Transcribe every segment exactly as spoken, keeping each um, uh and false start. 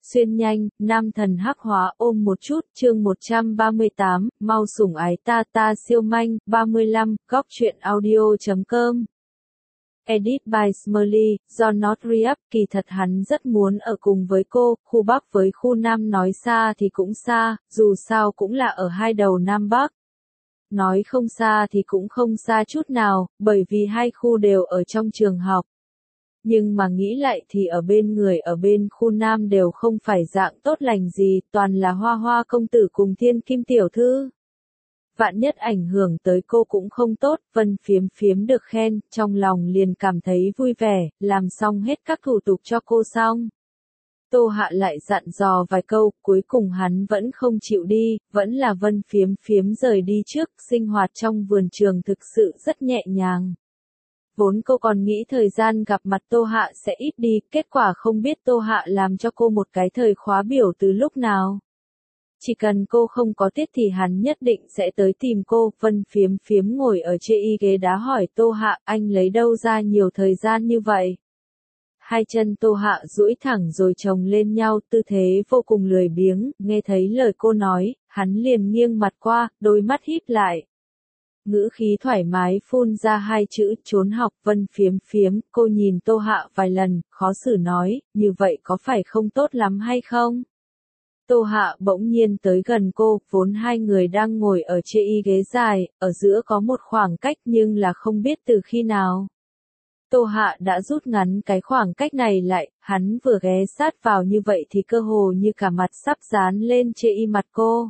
Xuyên nhanh, nam thần hắc hóa ôm một chút, chương một trăm ba mươi tám, mau sủng ái ta ta siêu manh, ba mươi lăm, góc truyện audio chấm com. Edit by Smiley, do Not Re-up, kỳ thật hắn rất muốn ở cùng với cô, khu Bắc với khu Nam nói xa thì cũng xa, dù sao cũng là ở hai đầu Nam Bắc. Nói không xa thì cũng không xa chút nào, bởi vì hai khu đều ở trong trường học. Nhưng mà nghĩ lại thì ở bên người ở bên khu Nam đều không phải dạng tốt lành gì, toàn là hoa hoa công tử cùng thiên kim tiểu thư. Vạn nhất ảnh hưởng tới cô cũng không tốt, Vân Phiếm Phiếm được khen, trong lòng liền cảm thấy vui vẻ, làm xong hết các thủ tục cho cô xong. Tô Hạ lại dặn dò vài câu, cuối cùng hắn vẫn không chịu đi, vẫn là Vân Phiếm Phiếm rời đi trước, sinh hoạt trong vườn trường thực sự rất nhẹ nhàng. Vốn cô còn nghĩ thời gian gặp mặt Tô Hạ sẽ ít đi, kết quả không biết Tô Hạ làm cho cô một cái thời khóa biểu từ lúc nào. Chỉ cần cô không có tiết thì hắn nhất định sẽ tới tìm cô. Vân Phiếm Phiếm ngồi ở trên y ghế đá hỏi Tô Hạ, anh lấy đâu ra nhiều thời gian như vậy? Hai chân Tô Hạ duỗi thẳng rồi chồng lên nhau, tư thế vô cùng lười biếng, nghe thấy lời cô nói, hắn liền nghiêng mặt qua, đôi mắt híp lại. Ngữ khí thoải mái phun ra hai chữ trốn học. Vân Phiếm Phiếm, cô nhìn Tô Hạ vài lần, khó xử nói, như vậy có phải không tốt lắm hay không? Tô Hạ bỗng nhiên tới gần cô, vốn hai người đang ngồi ở trên y ghế dài, ở giữa có một khoảng cách nhưng là không biết từ khi nào. Tô Hạ đã rút ngắn cái khoảng cách này lại, hắn vừa ghé sát vào như vậy thì cơ hồ như cả mặt sắp dán lên trên y mặt cô.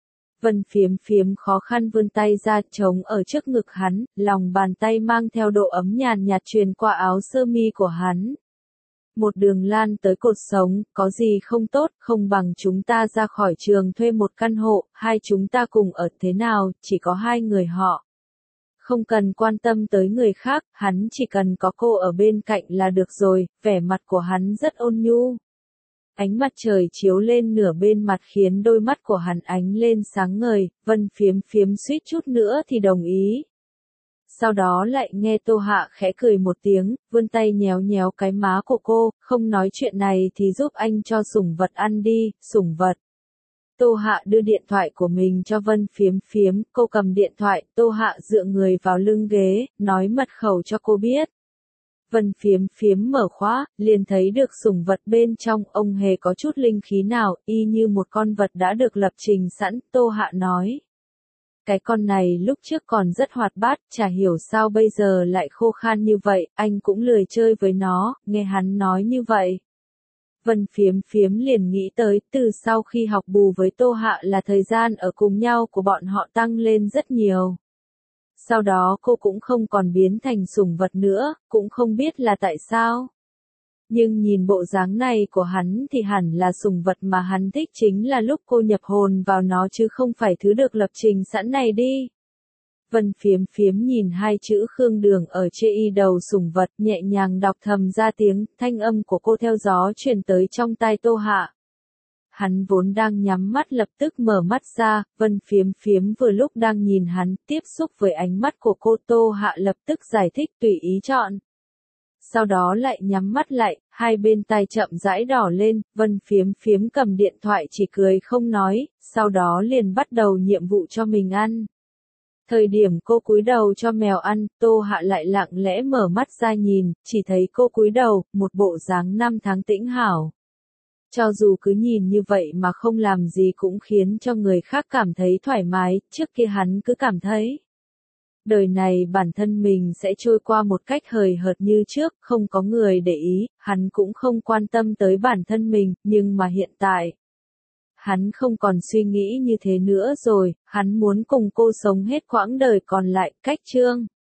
Vân Phiếm Phiếm khó khăn vươn tay ra chống ở trước ngực hắn, lòng bàn tay mang theo độ ấm nhàn nhạt truyền qua áo sơ mi của hắn. Một đường lan tới cột sống, có gì không tốt, không bằng chúng ta ra khỏi trường thuê một căn hộ, hai chúng ta cùng ở thế nào, chỉ có hai người họ. Không cần quan tâm tới người khác, hắn chỉ cần có cô ở bên cạnh là được rồi, vẻ mặt của hắn rất ôn nhu. Ánh mặt trời chiếu lên nửa bên mặt khiến đôi mắt của hắn ánh lên sáng ngời, Vân Phiếm Phiếm suýt chút nữa thì đồng ý. Sau đó lại nghe Tô Hạ khẽ cười một tiếng, vươn tay nhéo nhéo cái má của cô, không nói chuyện này thì giúp anh cho sủng vật ăn đi, sủng vật. Tô Hạ đưa điện thoại của mình cho Vân Phiếm Phiếm, cô cầm điện thoại, Tô Hạ dựa người vào lưng ghế, nói mật khẩu cho cô biết. Vân Phiếm Phiếm mở khóa, liền thấy được sủng vật bên trong, ông hề có chút linh khí nào, y như một con vật đã được lập trình sẵn, Tô Hạ nói. Cái con này lúc trước còn rất hoạt bát, chả hiểu sao bây giờ lại khô khan như vậy, anh cũng lười chơi với nó, nghe hắn nói như vậy. Vân Phiếm Phiếm liền nghĩ tới, từ sau khi học bù với Tô Hạ là thời gian ở cùng nhau của bọn họ tăng lên rất nhiều. Sau đó cô cũng không còn biến thành sủng vật nữa, cũng không biết là tại sao. Nhưng nhìn bộ dáng này của hắn thì hẳn là sủng vật mà hắn thích chính là lúc cô nhập hồn vào nó chứ không phải thứ được lập trình sẵn này đi. Vân Phiếm Phiếm nhìn hai chữ Khương Đường ở trên y đầu sủng vật, nhẹ nhàng đọc thầm ra tiếng, thanh âm của cô theo gió truyền tới trong tai Tô Hạ. Hắn vốn đang nhắm mắt lập tức mở mắt ra, Vân Phiếm Phiếm vừa lúc đang nhìn hắn, tiếp xúc với ánh mắt của cô. Tô Hạ lập tức giải thích tùy ý chọn. Sau đó lại nhắm mắt lại, hai bên tai chậm rãi đỏ lên, Vân Phiếm Phiếm cầm điện thoại chỉ cười không nói, sau đó liền bắt đầu nhiệm vụ cho mình ăn. Thời điểm cô cúi đầu cho mèo ăn, Tô Hạ lại lặng lẽ mở mắt ra nhìn, chỉ thấy cô cúi đầu, một bộ dáng năm tháng tĩnh hảo. Cho dù cứ nhìn như vậy mà không làm gì cũng khiến cho người khác cảm thấy thoải mái, trước kia hắn cứ cảm thấy. Đời này bản thân mình sẽ trôi qua một cách hời hợt như trước, không có người để ý, hắn cũng không quan tâm tới bản thân mình, nhưng mà hiện tại. Hắn không còn suy nghĩ như thế nữa rồi, hắn muốn cùng cô sống hết quãng đời còn lại, cách chương.